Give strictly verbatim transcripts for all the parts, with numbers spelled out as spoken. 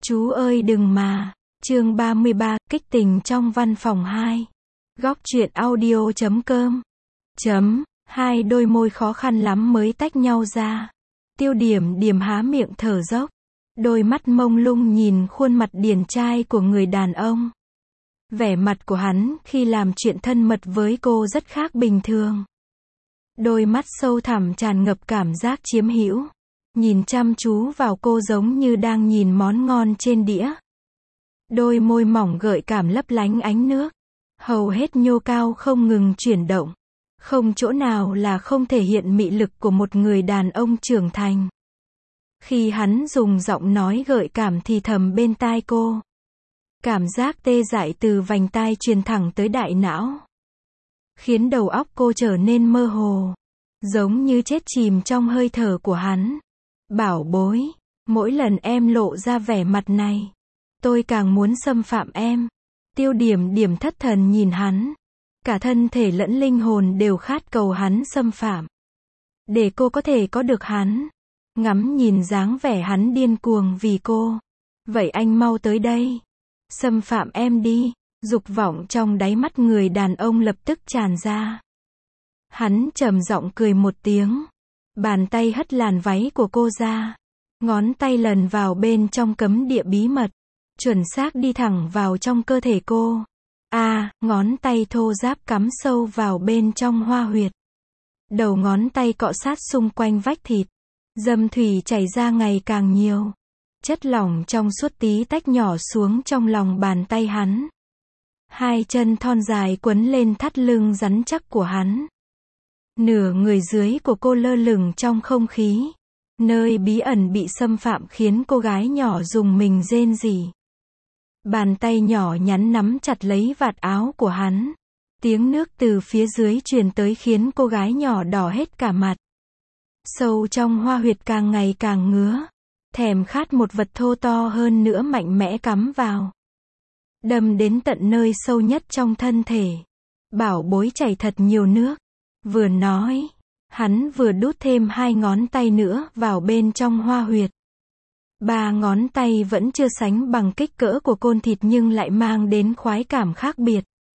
Chú ơi đừng mà. Chương ba mươi ba, kích tình trong văn phòng hai. Góc truyện audio chấm com. Chấm, hai đôi môi khó khăn lắm mới tách nhau ra. Tiêu điểm điểm há miệng thở dốc. Đôi mắt mông lung nhìn khuôn mặt điển trai của người đàn ông. Vẻ mặt của hắn khi làm chuyện thân mật với cô rất khác bình thường. Đôi mắt sâu thẳm tràn ngập cảm giác chiếm hữu. Nhìn chăm chú vào cô giống như đang nhìn món ngon trên đĩa. Đôi môi mỏng gợi cảm lấp lánh ánh nước. Hầu hết nhô cao không ngừng chuyển động. Không chỗ nào là không thể hiện mị lực của một người đàn ông trưởng thành. Khi hắn dùng giọng nói gợi cảm thì thầm bên tai cô. Cảm giác tê dại từ vành tai truyền thẳng tới đại não. Khiến đầu óc cô trở nên mơ hồ. Giống như chết chìm trong hơi thở của hắn. Bảo bối, mỗi lần em lộ ra vẻ mặt này, tôi càng muốn xâm phạm em. Tiêu điểm điểm thất thần nhìn hắn. Cả thân thể lẫn linh hồn đều khát cầu hắn xâm phạm. Để cô có thể có được hắn. Ngắm nhìn dáng vẻ hắn điên cuồng vì cô. Vậy anh mau tới đây. Xâm phạm em đi. Dục vọng trong đáy mắt người đàn ông lập tức tràn ra. Hắn trầm giọng cười một tiếng. Bàn tay hất làn váy của cô ra. Ngón tay lần vào bên trong cấm địa bí mật. Chuẩn xác đi thẳng vào trong cơ thể cô. À, ngón tay thô ráp cắm sâu vào bên trong hoa huyệt. Đầu ngón tay cọ sát xung quanh vách thịt. Dâm thủy chảy ra ngày càng nhiều. Chất lỏng trong suốt tí tách nhỏ xuống trong lòng bàn tay hắn. Hai chân thon dài quấn lên thắt lưng rắn chắc của hắn. Nửa người dưới của cô lơ lửng trong không khí. Nơi bí ẩn bị xâm phạm khiến cô gái nhỏ rùng mình rên rỉ. Bàn tay nhỏ nhắn nắm chặt lấy vạt áo của hắn. Tiếng nước từ phía dưới truyền tới khiến cô gái nhỏ đỏ hết cả mặt. Sâu trong hoa huyệt càng ngày càng ngứa. Thèm khát một vật thô to hơn nữa mạnh mẽ cắm vào. Đâm đến tận nơi sâu nhất trong thân thể. Bảo bối chảy thật nhiều nước. Vừa nói, hắn vừa đút thêm hai ngón tay nữa vào bên trong hoa huyệt. Ba ngón tay vẫn chưa sánh bằng kích cỡ của côn thịt nhưng lại mang đến khoái cảm khác biệt.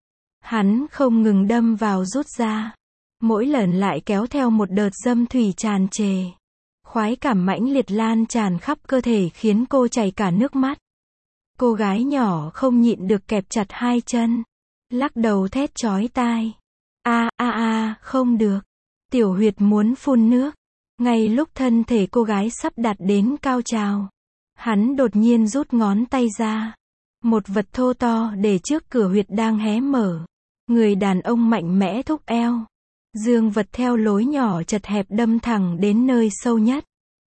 Hắn không ngừng đâm vào rút ra. Mỗi lần lại kéo theo một đợt dâm thủy tràn trề. Khoái cảm mãnh liệt lan tràn khắp cơ thể khiến cô chảy cả nước mắt. Cô gái nhỏ không nhịn được kẹp chặt hai chân. Lắc đầu thét chói tai. A a a, không được. Tiểu huyệt muốn phun nước. Ngay lúc thân thể cô gái sắp đạt đến cao trào. Hắn đột nhiên rút ngón tay ra. Một vật thô to để trước cửa huyệt đang hé mở. Người đàn ông mạnh mẽ thúc eo. Dương vật theo lối nhỏ chật hẹp đâm thẳng đến nơi sâu nhất.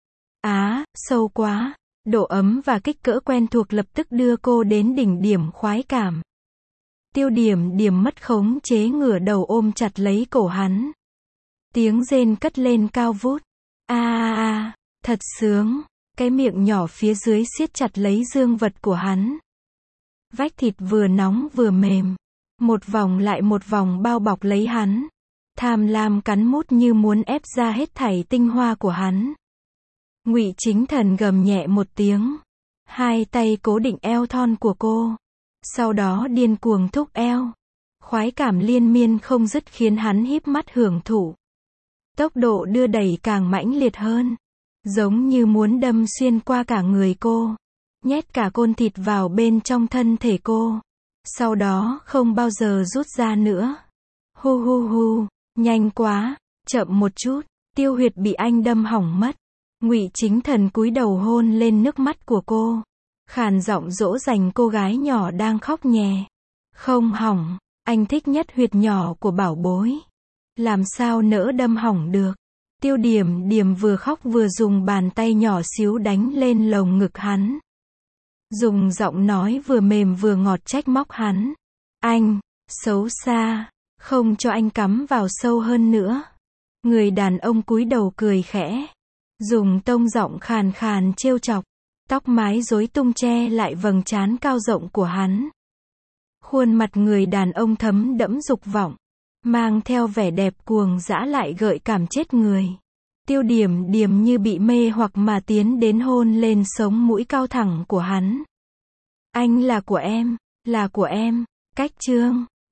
Á, sâu quá. Độ ấm và kích cỡ quen thuộc lập tức đưa cô đến đỉnh điểm khoái cảm. Tiêu điểm điểm mất khống chế ngửa đầu ôm chặt lấy cổ hắn. Tiếng rên cất lên cao vút. A a a, thật sướng. Cái miệng nhỏ phía dưới siết chặt lấy dương vật của hắn. Vách thịt vừa nóng vừa mềm. Một vòng lại một vòng bao bọc lấy hắn. Tham lam cắn mút như muốn ép ra hết thảy tinh hoa của hắn. Ngụy Chính Thần gầm nhẹ một tiếng. Hai tay cố định eo thon của cô. Sau đó điên cuồng thúc eo. Khoái cảm liên miên không dứt khiến hắn híp mắt hưởng thụ. Tốc độ đưa đẩy càng mãnh liệt hơn. Giống như muốn đâm xuyên qua cả người cô. Nhét cả côn thịt vào bên trong thân thể cô. Sau đó không bao giờ rút ra nữa. Hu hu hu, nhanh quá, chậm một chút. Tiêu huyệt bị anh đâm hỏng mất. Ngụy Chính Thần cúi đầu hôn lên nước mắt của cô. Khàn giọng dỗ dành cô gái nhỏ đang khóc nhè. Không hỏng, anh thích nhất huyệt nhỏ của bảo bối. Làm sao nỡ đâm hỏng được. Tiêu điểm điểm vừa khóc vừa dùng bàn tay nhỏ xíu đánh lên lồng ngực hắn. Dùng giọng nói vừa mềm vừa ngọt trách móc hắn. Anh, xấu xa, không cho anh cắm vào sâu hơn nữa. Người đàn ông cúi đầu cười khẽ. Dùng tông giọng khàn khàn trêu chọc. Tóc mái rối tung che lại vầng trán cao rộng của hắn. Khuôn mặt người đàn ông thấm đẫm dục vọng. Mang theo vẻ đẹp cuồng dã lại gợi cảm chết người. Tiêu Điểm Điềm như bị mê hoặc mà tiến đến hôn lên sống mũi cao thẳng của hắn. Anh là của em, là của em. Cách chương